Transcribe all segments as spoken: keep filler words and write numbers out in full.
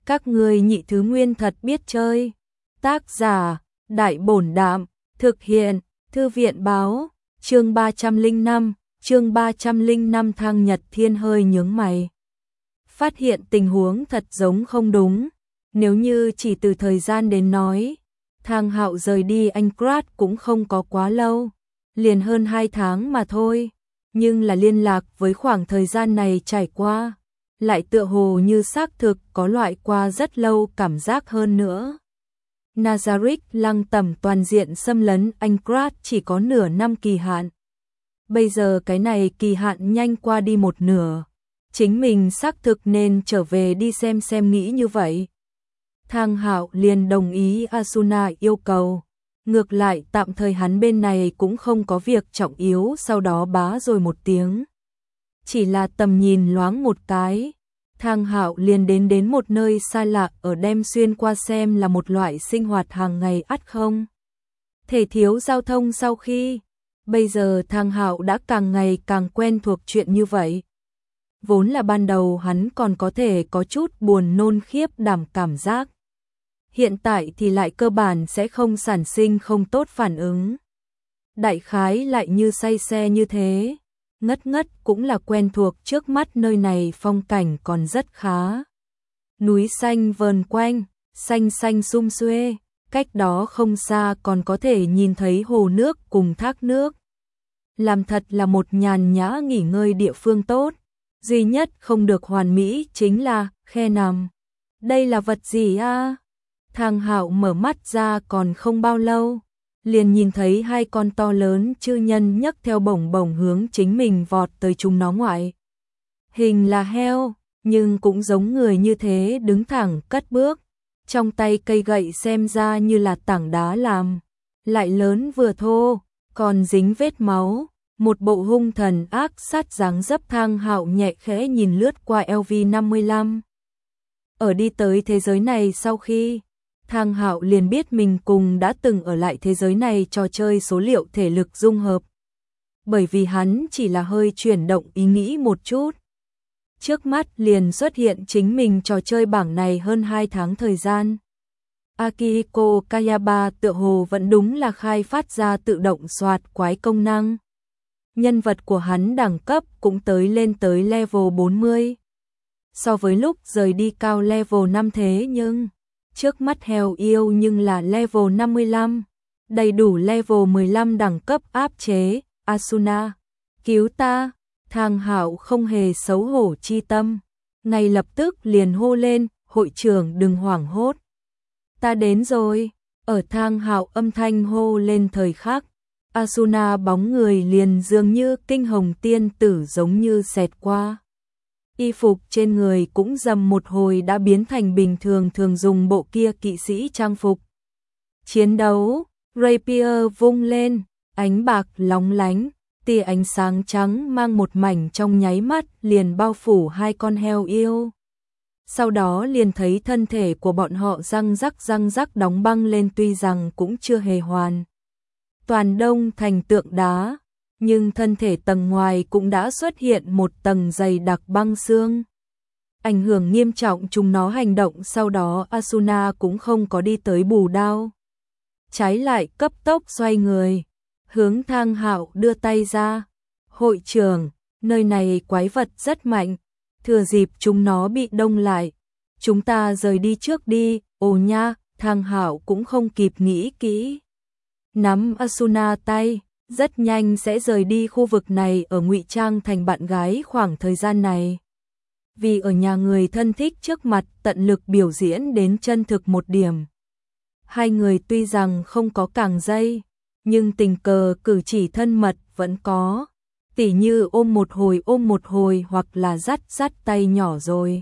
Các ngươi nhị thứ nguyên thật biết chơi. Tác giả, Đại Bổn Đạm, thực hiện, Thư viện báo, chương ba trăm lẻ năm, chương ba trăm lẻ năm Thang Nhật Thiên hơi nhướng mày. Phát hiện tình huống thật giống không đúng, nếu như chỉ từ thời gian đến nói, Thang Hạo rời đi Anchorage cũng không có quá lâu, liền hơn hai tháng mà thôi, nhưng là liên lạc với khoảng thời gian này trải qua, lại tựa hồ như xác thực có loại qua rất lâu cảm giác hơn nữa. Nazarick lăng tẩm toàn diện xâm lấn Anchorage chỉ có nửa năm kỳ hạn. Bây giờ cái này kỳ hạn nhanh qua đi một nửa, chính mình xác thực nên trở về đi xem xem nghĩ như vậy. Thang Hạo liền đồng ý Asuna yêu cầu, ngược lại tạm thời hắn bên này cũng không có việc trọng yếu, sau đó bá rồi một tiếng. Chỉ là tầm nhìn loáng một cái, Thang Hạo liền đến đến một nơi xa lạ ở đem xuyên qua xem là một loại sinh hoạt hàng ngày ắt không thể thiếu giao thông sau khi, bây giờ Thang Hạo đã càng ngày càng quen thuộc chuyện như vậy. Vốn là ban đầu hắn còn có thể có chút buồn nôn khiếp đảm cảm giác. Hiện tại thì lại cơ bản sẽ không sản sinh không tốt phản ứng. Đại khái lại như say xe như thế. Ngất ngất cũng là quen thuộc, trước mắt nơi này phong cảnh còn rất khá. Núi xanh vờn quanh, xanh xanh sum xuê, cách đó không xa còn có thể nhìn thấy hồ nước cùng thác nước. Làm thật là một nhàn nhã nghỉ ngơi địa phương tốt. Duy nhất không được hoàn mỹ chính là khe nằm. Đây là vật gì a? Thang Hạo mở mắt ra còn không bao lâu, liền nhìn thấy hai con to lớn chư nhân nhấc theo bổng bổng hướng chính mình vọt tới chúng nó ngoại. Hình là heo, nhưng cũng giống người như thế, đứng thẳng cất bước, trong tay cây gậy xem ra như là tảng đá làm, lại lớn vừa thô, còn dính vết máu, một bộ hung thần ác sát dáng dấp. Thang Hạo nhẹ khẽ nhìn lướt qua L V năm mươi lăm. Ở đi tới thế giới này sau khi, Thang Hạo liền biết mình cùng đã từng ở lại thế giới này trò chơi số liệu thể lực dung hợp. Bởi vì hắn chỉ là hơi chuyển động ý nghĩ một chút, trước mắt liền xuất hiện chính mình trò chơi bảng này hơn hai tháng thời gian. Akihiko Kayaba tựa hồ vẫn đúng là khai phát ra tự động soạt quái công năng. Nhân vật của hắn đẳng cấp cũng tới lên tới level bốn mươi. So với lúc rời đi cao level năm thế nhưng trước mắt heo yêu nhưng là level năm mươi lăm, đầy đủ level mười lăm đẳng cấp áp chế. Asuna, cứu ta! Thang Hạo không hề xấu hổ chi tâm, ngay lập tức liền hô lên, hội trưởng đừng hoảng hốt. Ta đến rồi. Ở Thang Hạo âm thanh hô lên thời khắc, Asuna bóng người liền dường như kinh hồng tiên tử giống như xẹt qua. Y phục trên người cũng dầm một hồi đã biến thành bình thường thường dùng bộ kia kỵ sĩ trang phục. Chiến đấu, rapier vung lên, ánh bạc lóng lánh, tia ánh sáng trắng mang một mảnh trong nháy mắt liền bao phủ hai con heo yêu. Sau đó liền thấy thân thể của bọn họ răng rắc răng rắc đóng băng lên, tuy rằng cũng chưa hề hoàn toàn đông thành tượng đá, nhưng thân thể tầng ngoài cũng đã xuất hiện một tầng dày đặc băng xương. Ảnh hưởng nghiêm trọng chúng nó hành động, sau đó Asuna cũng không có đi tới bù đao. Trái lại cấp tốc xoay người, hướng Thang Hạo đưa tay ra. Hội trưởng, nơi này quái vật rất mạnh, thừa dịp chúng nó bị đông lại, chúng ta rời đi trước đi. Ồ nha, Thang Hạo cũng không kịp nghĩ kỹ. Nắm Asuna tay, rất nhanh sẽ rời đi khu vực này, ở ngụy trang thành bạn gái khoảng thời gian này. Vì ở nhà người thân thích trước mặt tận lực biểu diễn đến chân thực một điểm. Hai người tuy rằng không có càng dây, nhưng tình cờ cử chỉ thân mật vẫn có. Tỉ như ôm một hồi ôm một hồi hoặc là dắt dắt tay nhỏ rồi.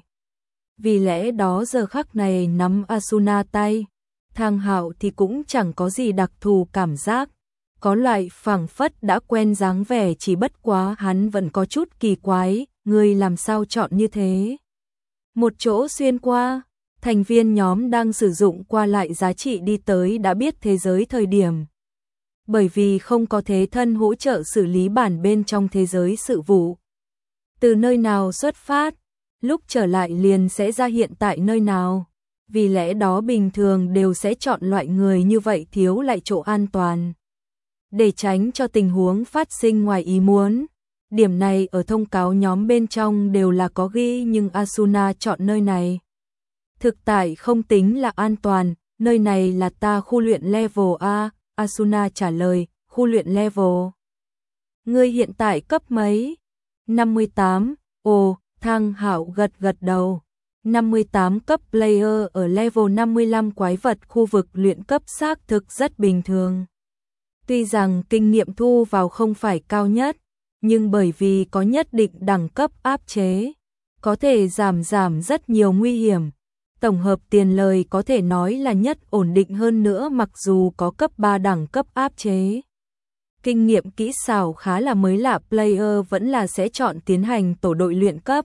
Vì lẽ đó giờ khắc này nắm Asuna tay, Thang Hạo thì cũng chẳng có gì đặc thù cảm giác. Có loại phảng phất đã quen dáng vẻ, chỉ bất quá hắn vẫn có chút kỳ quái, người làm sao chọn như thế. Một chỗ xuyên qua, thành viên nhóm đang sử dụng qua lại giá trị đi tới đã biết thế giới thời điểm. Bởi vì không có thế thân hỗ trợ xử lý bản bên trong thế giới sự vụ. Từ nơi nào xuất phát, lúc trở lại liền sẽ ra hiện tại nơi nào. vì lẽ đó bình thường đều sẽ chọn loại người như vậy thiếu lại chỗ an toàn. Để tránh cho tình huống phát sinh ngoài ý muốn. Điểm này ở thông cáo nhóm bên trong đều là có ghi nhưng Asuna chọn nơi này. Thực tại không tính là an toàn, nơi này là ta khu luyện level A, Asuna trả lời, khu luyện level. Ngươi hiện tại cấp mấy? năm mươi tám, ồ, Thang Hạo gật gật đầu. năm mươi tám cấp player ở level năm mươi lăm quái vật khu vực luyện cấp xác thực rất bình thường. Tuy rằng kinh nghiệm thu vào không phải cao nhất, nhưng bởi vì có nhất định đẳng cấp áp chế, có thể giảm giảm rất nhiều nguy hiểm. Tổng hợp tiền lời có thể nói là nhất ổn định hơn nữa mặc dù có cấp ba đẳng cấp áp chế. Kinh nghiệm kỹ xảo khá là mới lạ, player vẫn là sẽ chọn tiến hành tổ đội luyện cấp.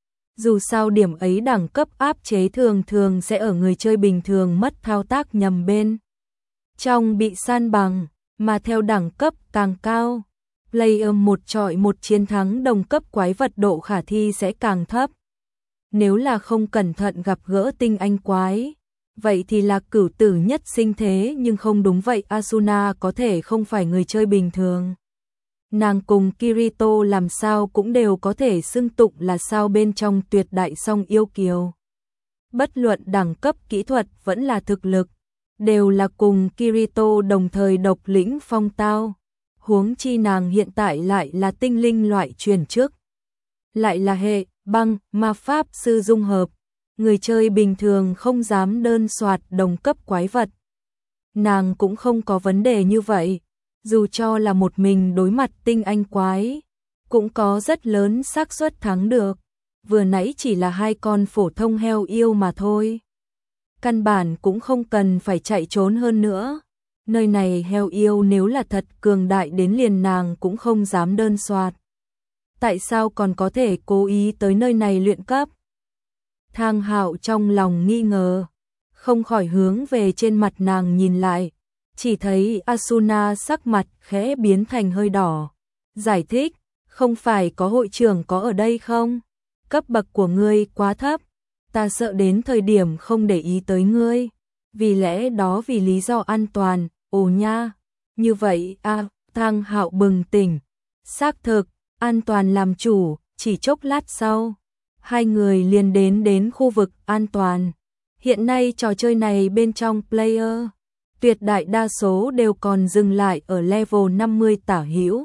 Dù sao điểm ấy đẳng cấp áp chế thường thường sẽ ở người chơi bình thường mất thao tác nhầm bên trong bị san bằng, mà theo đẳng cấp càng cao, player một chọi một chiến thắng đồng cấp quái vật độ khả thi sẽ càng thấp. Nếu là không cẩn thận gặp gỡ tinh anh quái, vậy thì là cửu tử nhất sinh thế, nhưng không đúng vậy, Asuna có thể không phải người chơi bình thường. Nàng cùng Kirito làm sao cũng đều có thể xưng tụng là sao bên trong tuyệt đại song yêu kiều. Bất luận đẳng cấp kỹ thuật vẫn là thực lực, đều là cùng Kirito đồng thời độc lĩnh phong tao. Huống chi nàng hiện tại lại là tinh linh loại truyền chức, lại là hệ băng ma pháp sư dung hợp, người chơi bình thường không dám đơn soạt đồng cấp quái vật. Nàng cũng không có vấn đề như vậy, dù cho là một mình đối mặt tinh anh quái, cũng có rất lớn xác suất thắng được. Vừa nãy chỉ là hai con phổ thông heo yêu mà thôi. Căn bản cũng không cần phải chạy trốn hơn nữa. Nơi này heo yêu nếu là thật cường đại đến liền nàng cũng không dám đơn soạt. Tại sao còn có thể cố ý tới nơi này luyện cấp? Thang Hạo trong lòng nghi ngờ, không khỏi hướng về trên mặt nàng nhìn lại, chỉ thấy Asuna sắc mặt khẽ biến thành hơi đỏ. Giải thích, không phải có hội trưởng có ở đây không? Cấp bậc của ngươi quá thấp, ta sợ đến thời điểm không để ý tới ngươi. Vì lẽ đó vì lý do an toàn, ồ nha, như vậy à, Thang Hạo bừng tỉnh, xác thực, an toàn làm chủ, chỉ chốc lát sau, hai người liền đến đến khu vực an toàn. Hiện nay trò chơi này bên trong player, tuyệt đại đa số đều còn dừng lại ở level năm mươi tả hữu.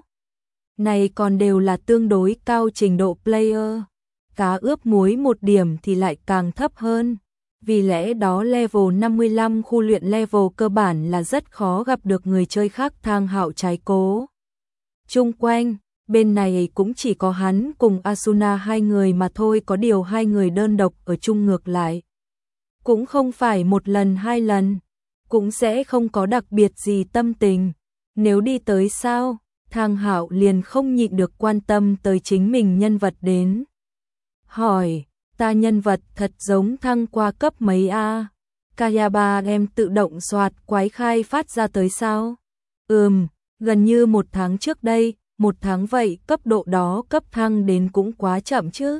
Này còn đều là tương đối cao trình độ player, cá ướp muối một điểm thì lại càng thấp hơn. Vì lẽ đó level năm mươi lăm khu luyện level cơ bản là rất khó gặp được người chơi khác. Thang Hạo trái cố. Chung quanh, bên này cũng chỉ có hắn cùng Asuna hai người mà thôi, có điều hai người đơn độc ở chung ngược lại. Cũng không phải một lần hai lần, cũng sẽ không có đặc biệt gì tâm tình. Nếu đi tới sao, Thang Hạo liền không nhịn được quan tâm tới chính mình nhân vật đến. Hỏi, ta nhân vật thật giống thăng qua cấp mấy a? Kayaba em tự động soạt quái khai phát ra tới sao? Ừm, gần như một tháng trước đây, một tháng vậy, cấp độ đó cấp thăng đến cũng quá chậm chứ.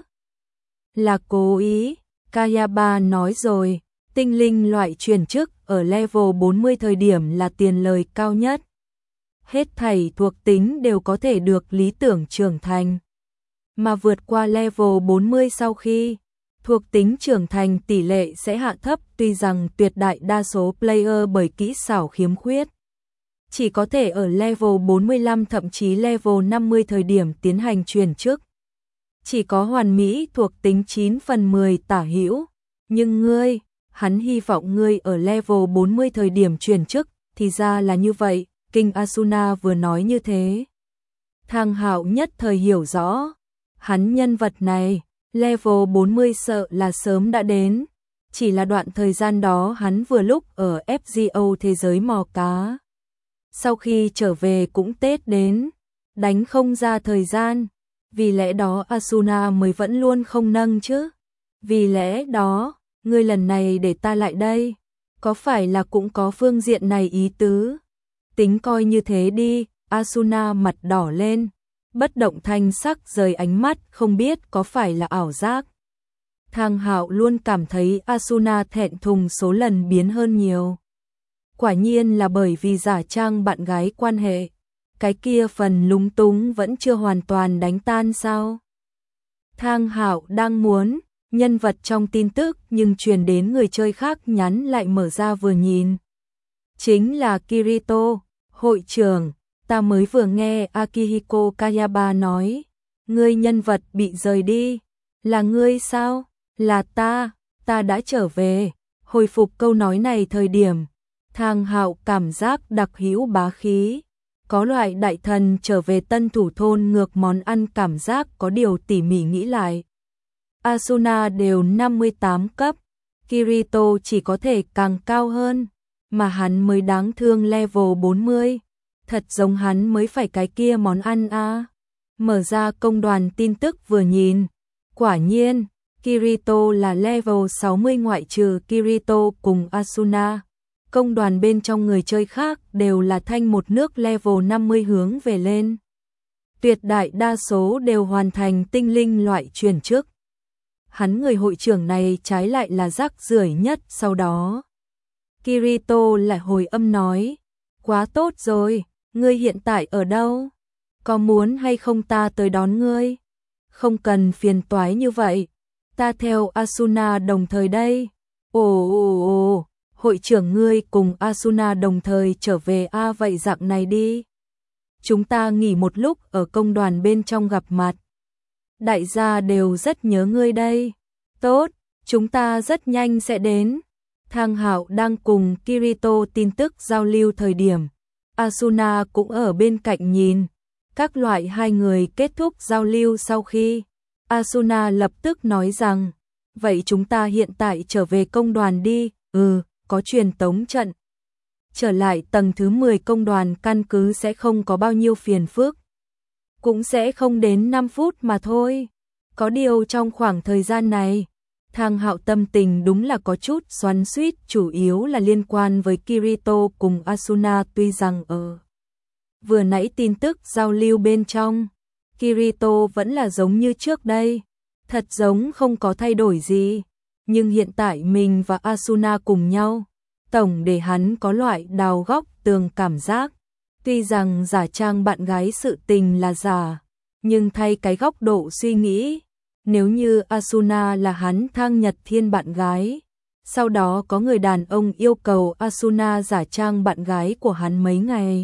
Là cố ý, Kayaba nói rồi, tinh linh loại truyền chức ở level bốn mươi thời điểm là tiền lời cao nhất. Hết thảy thuộc tính đều có thể được lý tưởng trưởng thành. Mà vượt qua level bốn mươi sau khi, thuộc tính trưởng thành tỷ lệ sẽ hạ thấp, tuy rằng tuyệt đại đa số player bởi kỹ xảo khiếm khuyết, chỉ có thể ở level bốn mươi lăm thậm chí level năm mươi thời điểm tiến hành chuyển chức. Chỉ có hoàn mỹ thuộc tính chín phần mười tả hữu, nhưng ngươi, hắn hy vọng ngươi ở level bốn mươi thời điểm chuyển chức, thì ra là như vậy, Kinh Asuna vừa nói như thế. Thang Hạo nhất thời hiểu rõ, hắn nhân vật này, level bốn mươi sợ là sớm đã đến, chỉ là đoạn thời gian đó hắn vừa lúc ở ép giê o thế giới mò cá. Sau khi trở về cũng Tết đến, đánh không ra thời gian, vì lẽ đó Asuna mới vẫn luôn không nâng chứ. Vì lẽ đó, ngươi lần này để ta lại đây, có phải là cũng có phương diện này ý tứ? Tính coi như thế đi, Asuna mặt đỏ lên, bất động thanh sắc rời ánh mắt, không biết có phải là ảo giác. Thang Hạo luôn cảm thấy Asuna thẹn thùng số lần biến hơn nhiều. Quả nhiên là bởi vì giả trang bạn gái quan hệ. Cái kia phần lúng túng vẫn chưa hoàn toàn đánh tan sao? Thang Hạo đang muốn nhân vật trong tin tức nhưng truyền đến người chơi khác nhắn lại mở ra vừa nhìn. Chính là Kirito, hội trưởng, ta mới vừa nghe Akihiko Kayaba nói, ngươi nhân vật bị rời đi, là ngươi sao? Là ta, ta đã trở về. Hồi phục câu nói này thời điểm, Thang Hạo cảm giác đặc hữu bá khí, có loại đại thần trở về tân thủ thôn ngược món ăn cảm giác có điều tỉ mỉ nghĩ lại. Asuna đều năm mươi tám cấp, Kirito chỉ có thể càng cao hơn, mà hắn mới đáng thương level bốn mươi. Thật giống hắn mới phải cái kia món ăn a. À. Mở ra công đoàn tin tức vừa nhìn, quả nhiên, Kirito là level sáu mươi ngoại trừ Kirito cùng Asuna. Công đoàn bên trong người chơi khác đều là thanh một nước level năm mươi hướng về lên. Tuyệt đại đa số đều hoàn thành tinh linh loại chuyển chức. Hắn người hội trưởng này trái lại là rác rưởi nhất sau đó. Kirito lại hồi âm nói, quá tốt rồi, ngươi hiện tại ở đâu? Có muốn hay không ta tới đón ngươi? Không cần phiền toái như vậy, ta theo Asuna đồng thời đây. Ồ ồ ồ, hội trưởng ngươi cùng Asuna đồng thời trở về a à, vậy dạng này đi. Chúng ta nghỉ một lúc ở công đoàn bên trong gặp mặt. Đại gia đều rất nhớ ngươi đây. Tốt, chúng ta rất nhanh sẽ đến. Thang Hạo đang cùng Kirito tin tức giao lưu thời điểm. Asuna cũng ở bên cạnh nhìn. Các loại hai người kết thúc giao lưu sau khi. Asuna lập tức nói rằng, vậy chúng ta hiện tại trở về công đoàn đi. Ừ, có truyền tống trận. Trở lại tầng thứ mười công đoàn căn cứ sẽ không có bao nhiêu phiền phức. Cũng sẽ không đến năm phút mà thôi. Có điều trong khoảng thời gian này, Thang Hạo tâm tình đúng là có chút xoắn xuýt, chủ yếu là liên quan với Kirito cùng Asuna. Tuy rằng ở vừa nãy tin tức giao lưu bên trong, Kirito vẫn là giống như trước đây, thật giống không có thay đổi gì, nhưng hiện tại mình và Asuna cùng nhau, tổng để hắn có loại đào góc tường cảm giác. Tuy rằng giả trang bạn gái sự tình là giả, nhưng thay cái góc độ suy nghĩ, nếu như Asuna là hắn Thang Nhật Thiên bạn gái, sau đó có người đàn ông yêu cầu Asuna giả trang bạn gái của hắn mấy ngày,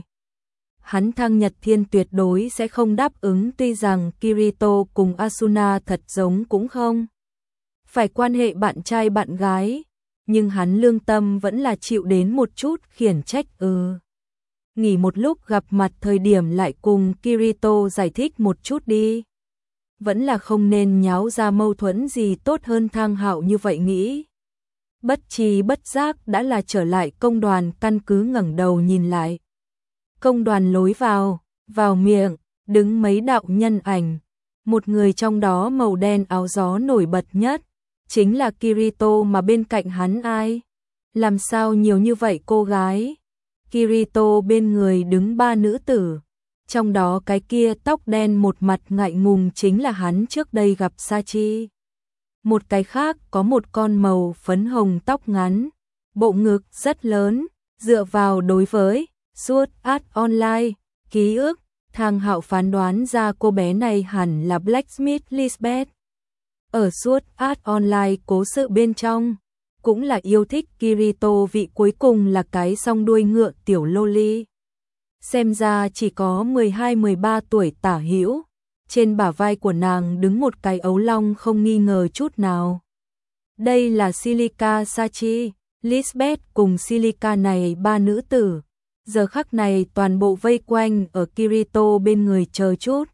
hắn Thang Nhật Thiên tuyệt đối sẽ không đáp ứng. Tuy rằng Kirito cùng Asuna thật giống cũng không phải quan hệ bạn trai bạn gái, nhưng hắn lương tâm vẫn là chịu đến một chút khiển trách. Ừ, nghỉ một lúc gặp mặt thời điểm lại cùng Kirito giải thích một chút đi. Vẫn là không nên nháo ra mâu thuẫn gì tốt hơn. Thang Hạo như vậy nghĩ. Bất tri bất giác đã là trở lại công đoàn căn cứ, ngẩng đầu nhìn lại. Công đoàn lối vào, vào miệng, đứng mấy đạo nhân ảnh. Một người trong đó màu đen áo gió nổi bật nhất, chính là Kirito, mà bên cạnh hắn ai? Làm sao nhiều như vậy cô gái? Kirito bên người đứng ba nữ tử. Trong đó cái kia tóc đen một mặt ngại ngùng chính là hắn trước đây gặp Sachi. Một cái khác có một con màu phấn hồng tóc ngắn, bộ ngực rất lớn, dựa vào đối với Sword Art Online, ký ức, Thang Hạo phán đoán ra cô bé này hẳn là Blacksmith Lisbeth. Ở Sword Art Online cố sự bên trong, cũng là yêu thích Kirito vị cuối cùng là cái song đuôi ngựa tiểu loli. Xem ra chỉ có mười hai mười ba tuổi tả hữu, trên bả vai của nàng đứng một cái ấu long không nghi ngờ chút nào. Đây là Silica Sachi, Lisbeth cùng Silica này ba nữ tử. Giờ khắc này toàn bộ vây quanh ở Kirito bên người chờ chút.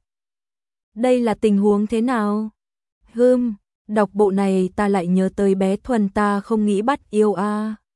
Đây là tình huống thế nào? Hừm, đọc bộ này ta lại nhớ tới bé Thuần ta không nghĩ bắt yêu a. À.